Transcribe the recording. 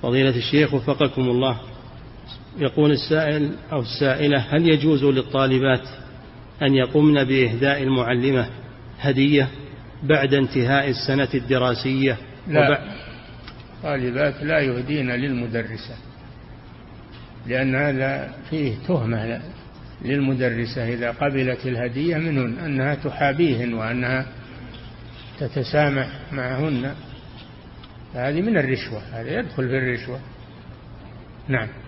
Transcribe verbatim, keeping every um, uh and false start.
فضيلة الشيخ وفقكم الله، يقول السائل أو السائلة: هل يجوز للطالبات أن يقومن بإهداء المعلمة هدية بعد انتهاء السنة الدراسية؟ لا، طالبات لا يهدين للمدرسة، لأن هذا فيه تهمة للمدرسة إذا قبلت الهدية منهن أنها تحابيهن وأنها تتسامح معهن. هذه من الرشوة، هذا يدخل في الرشوة. نعم.